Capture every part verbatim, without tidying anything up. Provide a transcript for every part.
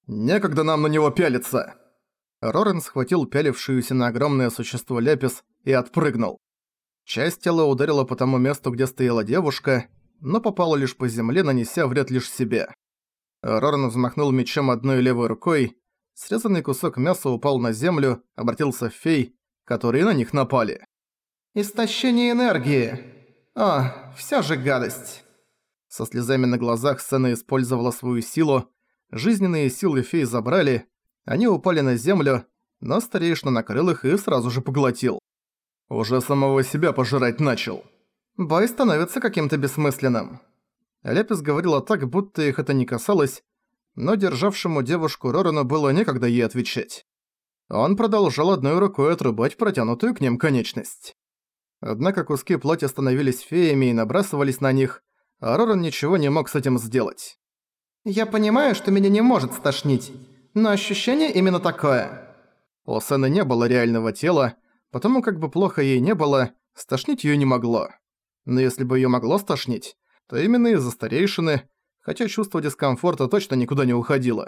Некогда нам на него пялиться!» Рорен схватил пялившуюся на огромное существо Лепис и отпрыгнул. Часть тела ударила по тому месту, где стояла девушка, но попала лишь по земле, нанеся вред лишь себе. Рорен взмахнул мечом одной левой рукой, срезанный кусок мяса упал на землю, обратился в фей, которые на них напали. «Истощение энергии! О, вся же гадость!» Со слезами на глазах Сена использовала свою силу, жизненные силы фей забрали, они упали на землю, но старейшина накрыл их и сразу же поглотил. Уже самого себя пожирать начал. Бой становится каким-то бессмысленным. Лепис говорила так, будто их это не касалось, но державшему девушку Рорану было некогда ей отвечать. Он продолжал одной рукой отрубать протянутую к ним конечность. Однако куски плоти становились феями и набрасывались на них, а Роран ничего не мог с этим сделать. «Я понимаю, что меня не может стошнить, но ощущение именно такое». У Сены не было реального тела, потому как бы плохо ей не было, стошнить её не могло. Но если бы её могло стошнить, то именно из-за старейшины, хотя чувство дискомфорта точно никуда не уходило.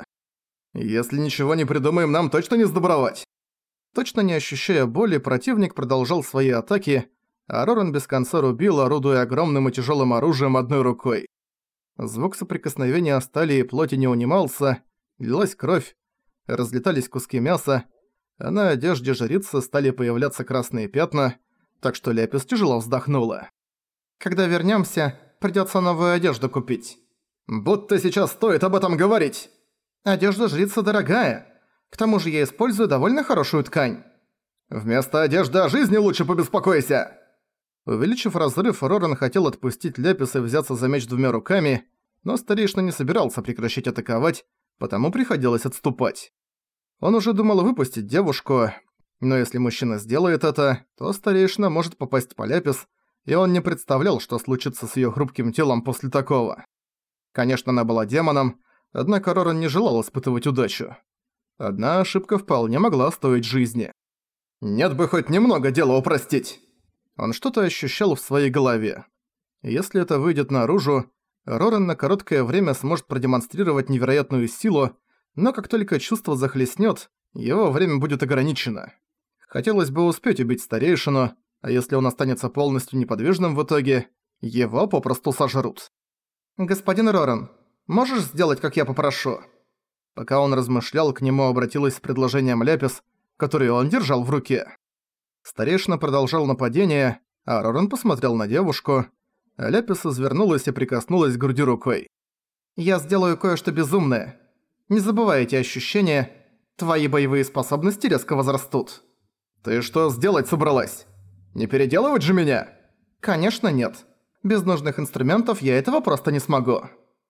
«Если ничего не придумаем, нам точно не сдобровать!» Точно не ощущая боли, противник продолжал свои атаки, а Роран без конца рубил, орудуя огромным и тяжелым оружием одной рукой. Звук соприкосновения стали и плоти не унимался, лилась кровь, разлетались куски мяса, а на одежде жрицы стали появляться красные пятна, так что Лепис тяжело вздохнула. «Когда вернёмся, придётся новую одежду купить». «Будто сейчас стоит об этом говорить!» «Одежда жрицы дорогая. К тому же я использую довольно хорошую ткань». «Вместо одежды о жизни лучше побеспокойся!» Увеличив разрыв, Роран хотел отпустить Лепис и взяться за меч двумя руками, но старейшина не собирался прекращать атаковать, потому приходилось отступать. Он уже думал выпустить девушку, но если мужчина сделает это, то старейшина может попасть по Лепис, и он не представлял, что случится с её хрупким телом после такого. Конечно, она была демоном, однако Роран не желал испытывать удачу. Одна ошибка вполне могла стоить жизни. «Нет бы хоть немного дела упростить!» Он что-то ощущал в своей голове. Если это выйдет наружу, Роран на короткое время сможет продемонстрировать невероятную силу, но как только чувство захлестнёт, его время будет ограничено. Хотелось бы успеть убить старейшину, а если он останется полностью неподвижным в итоге, его попросту сожрут. «Господин Роран, можешь сделать, как я попрошу?» Пока он размышлял, к нему обратилась с предложением Лепис, который он держал в руке. Старейшина продолжал нападение, а Роран посмотрел на девушку. Лепис извернулась и прикоснулась к груди рукой. «Я сделаю кое-что безумное. Не забывай эти ощущения. Твои боевые способности резко возрастут». «Ты что сделать собралась? Не переделывать же меня?» «Конечно нет. Без нужных инструментов я этого просто не смогу».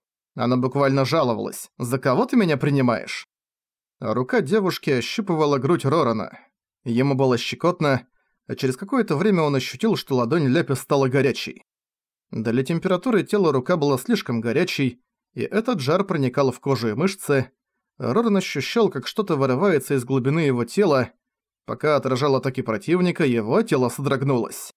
Она буквально жаловалась. «За кого ты меня принимаешь?» Рука девушки ощупывала грудь Рорана. Ему было щекотно, а через какое-то время он ощутил, что ладонь Лепис стала горячей. Для температуры тела рука была слишком горячей, и этот жар проникал в кожу и мышцы. Роран ощущал, как что-то вырывается из глубины его тела. Пока отражал атаки противника, его тело содрогнулось.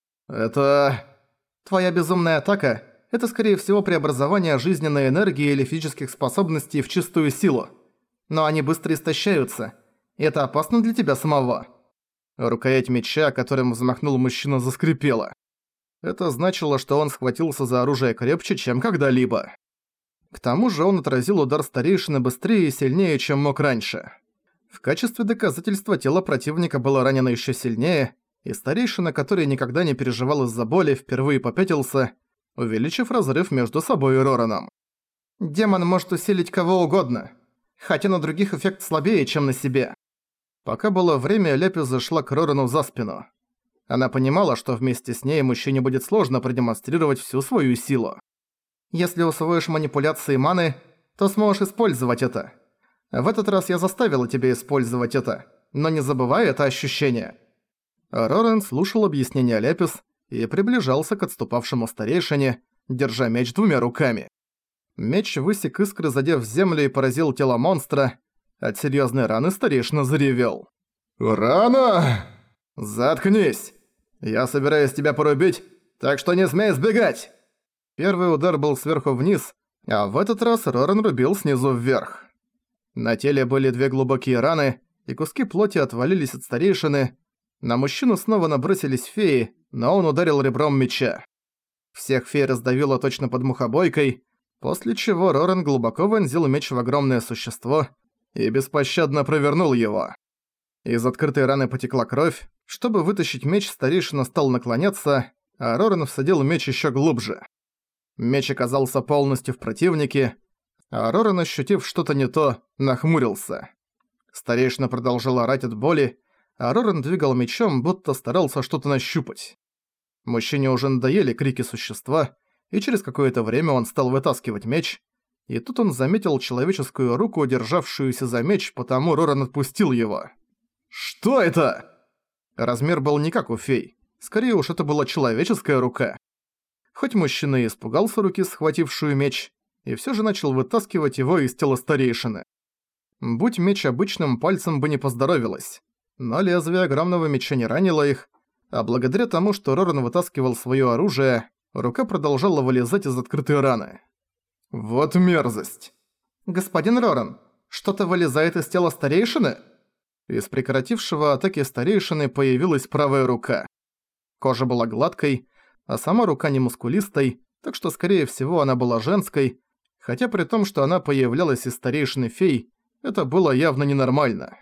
«Это... твоя безумная атака — это, скорее всего, преобразование жизненной энергии или физических способностей в чистую силу. Но они быстро истощаются. И это опасно для тебя самого». Рукоять меча, которым взмахнул мужчина, заскрипела. Это значило, что он схватился за оружие крепче, чем когда-либо. К тому же он отразил удар старейшины быстрее и сильнее, чем мог раньше. В качестве доказательства тело противника было ранено еще сильнее, и старейшина, который никогда не переживал из-за боли, впервые попятился, увеличив разрыв между собой и Рораном. «Демон может усилить кого угодно, хотя на других эффект слабее, чем на себе». Пока было время, Лепис зашла к Рорану за спину. Она понимала, что вместе с ней мужчине будет сложно продемонстрировать всю свою силу. «Если усвоишь манипуляции маны, то сможешь использовать это. В этот раз я заставила тебя использовать это, но не забывай это ощущение». Роран слушал объяснения Лепис и приближался к отступавшему старейшине, держа меч двумя руками. Меч высек искры, задев землю и поразил тело монстра. От серьёзной раны старейшина заревел. «Рана! Заткнись! Я собираюсь тебя порубить, так что не смей сбегать!» Первый удар был сверху вниз, а в этот раз Роран рубил снизу вверх. На теле были две глубокие раны, и куски плоти отвалились от старейшины. На мужчину снова набросились феи, но он ударил ребром меча. Всех фей раздавило точно под мухобойкой, после чего Роран глубоко вонзил меч в огромное существо и беспощадно провернул его. Из открытой раны потекла кровь. Чтобы вытащить меч, старейшина стал наклоняться, а Роран всадил меч ещё глубже. Меч оказался полностью в противнике, а Роран, ощутив что-то не то, нахмурился. Старейшина продолжал орать от боли, а Роран двигал мечом, будто старался что-то нащупать. Мужчине уже надоели крики существа, и через какое-то время он стал вытаскивать меч, и тут он заметил человеческую руку, державшуюся за меч, потому Роран отпустил его. «Что это?» Размер был не как у фей, скорее уж это была человеческая рука. Хоть мужчина и испугался руки, схватившую меч, и всё же начал вытаскивать его из тела старейшины. Будь меч обычным, пальцем бы не поздоровилось, но лезвие огромного меча не ранило их, а благодаря тому, что Роран вытаскивал своё оружие, рука продолжала вылезать из открытой раны. «Вот мерзость!» «Господин Роран, что-то вылезает из тела старейшины?» Из прекратившего атаки старейшины появилась правая рука. Кожа была гладкой, а сама рука не мускулистой, так что, скорее всего, она была женской, хотя при том, что она появлялась из старейшины фей, это было явно ненормально.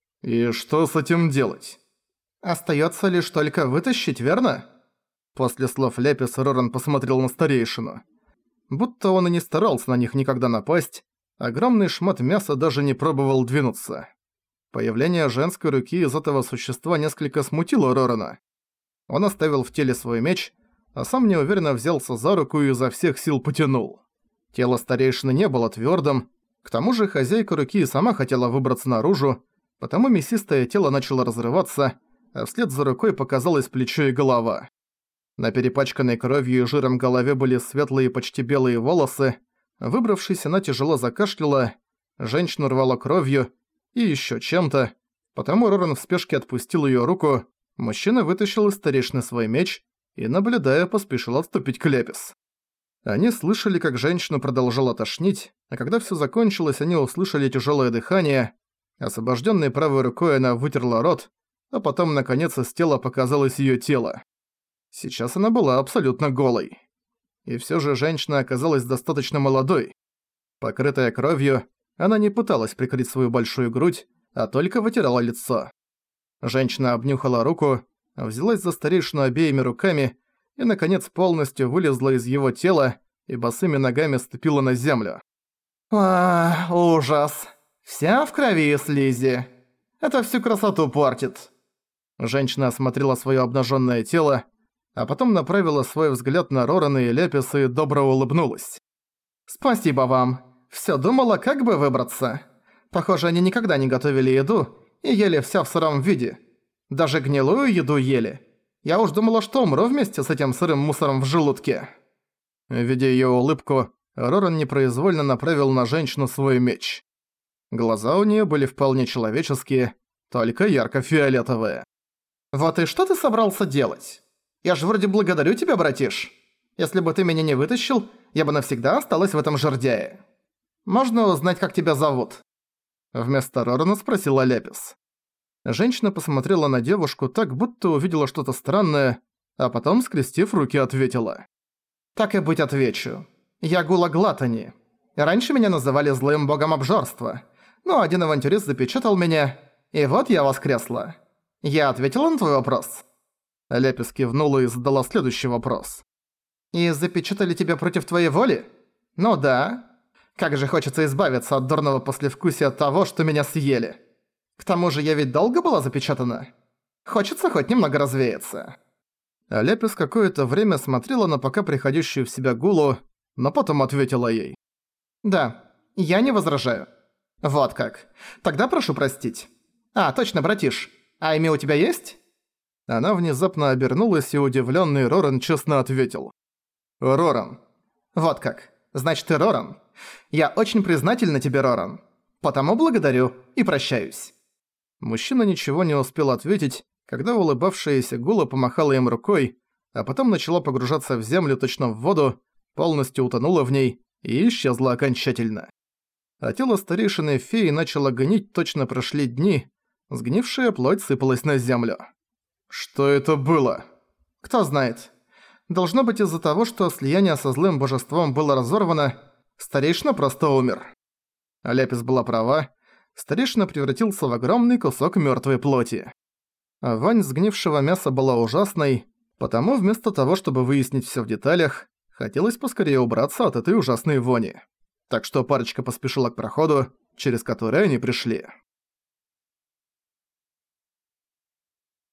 «И что с этим делать?» «Остаётся лишь только вытащить, верно?» После слов Ляписа Роран посмотрел на старейшину. Будто он и не старался на них никогда напасть, огромный шмат мяса даже не пробовал двинуться. Появление женской руки из этого существа несколько смутило Рорана. Он оставил в теле свой меч, а сам неуверенно взялся за руку и изо всех сил потянул. Тело старейшины не было твёрдым, к тому же хозяйка руки и сама хотела выбраться наружу, потому мясистое тело начало разрываться, а вслед за рукой показалось плечо и голова. На перепачканной кровью и жиром голове были светлые почти белые волосы. Выбравшись, она тяжело закашляла, женщину рвало кровью и ещё чем-то, потому Роран в спешке отпустил её руку, мужчина вытащил из старейшины свой меч и, наблюдая, поспешил отступить к Ляпис. Они слышали, как женщину продолжала тошнить, а когда всё закончилось, они услышали тяжёлое дыхание. Освобождённой правой рукой она вытерла рот, а потом, наконец, из тела показалось её тело. Сейчас она была абсолютно голой. И всё же женщина оказалась достаточно молодой. Покрытая кровью, она не пыталась прикрыть свою большую грудь, а только вытирала лицо. Женщина обнюхала руку, взялась за старейшину обеими руками и, наконец, полностью вылезла из его тела и босыми ногами ступила на землю. «А, ужас! Вся в крови и слизи. Это всю красоту портит». Женщина осмотрела своё обнажённое тело, а потом направила свой взгляд на Рорана и Ляписа и добро улыбнулась. «Спасибо вам. Всё думала, как бы выбраться. Похоже, они никогда не готовили еду и ели всё в сыром виде. Даже гнилую еду ели. Я уж думала, что умру вместе с этим сырым мусором в желудке». Видя её улыбку, Роран непроизвольно направил на женщину свой меч. Глаза у неё были вполне человеческие, только ярко-фиолетовые. «Вот и что ты собрался делать? Я же вроде благодарю тебя, братиш. Если бы ты меня не вытащил, я бы навсегда осталась в этом жердяе. Можно узнать, как тебя зовут?» Вместо Рорана спросила Ляпис. Женщина посмотрела на девушку так, будто увидела что-то странное, а потом, скрестив руки, ответила. «Так и быть, отвечу. Я Гула Глатани. Раньше меня называли злым богом обжорства, но один авантюрист запечатал меня, и вот я воскресла. Я ответила на твой вопрос?» Ляпис кивнула и задала следующий вопрос. «И запечатали тебя против твоей воли? Ну да. Как же хочется избавиться от дурного послевкусия того, что меня съели. К тому же я ведь долго была запечатана. Хочется хоть немного развеяться». Ляпис какое-то время смотрела на пока приходящую в себя Гулу, но потом ответила ей. «Да, я не возражаю. Вот как. Тогда прошу простить. А, точно, братиш, а имя у тебя есть?» Она внезапно обернулась, и удивлённый Роран честно ответил. «Роран». «Вот как. Значит, ты Роран. Я очень признательна тебе, Роран. Потому благодарю и прощаюсь». Мужчина ничего не успел ответить, когда улыбавшаяся Гула помахала им рукой, а потом начала погружаться в землю точно в воду, полностью утонула в ней и исчезла окончательно. а тело старейшины феи начало гнить, точно прошли дни, сгнившая плоть сыпалась на землю. Что это было? Кто знает. Должно быть из-за того, что слияние со злым божеством было разорвано, старейшина просто умер. Ляпис была права, старейшина превратился в огромный кусок мёртвой плоти. А вонь сгнившего мяса была ужасной, потому вместо того, чтобы выяснить всё в деталях, хотелось поскорее убраться от этой ужасной вони. Так что парочка поспешила к проходу, через который они пришли.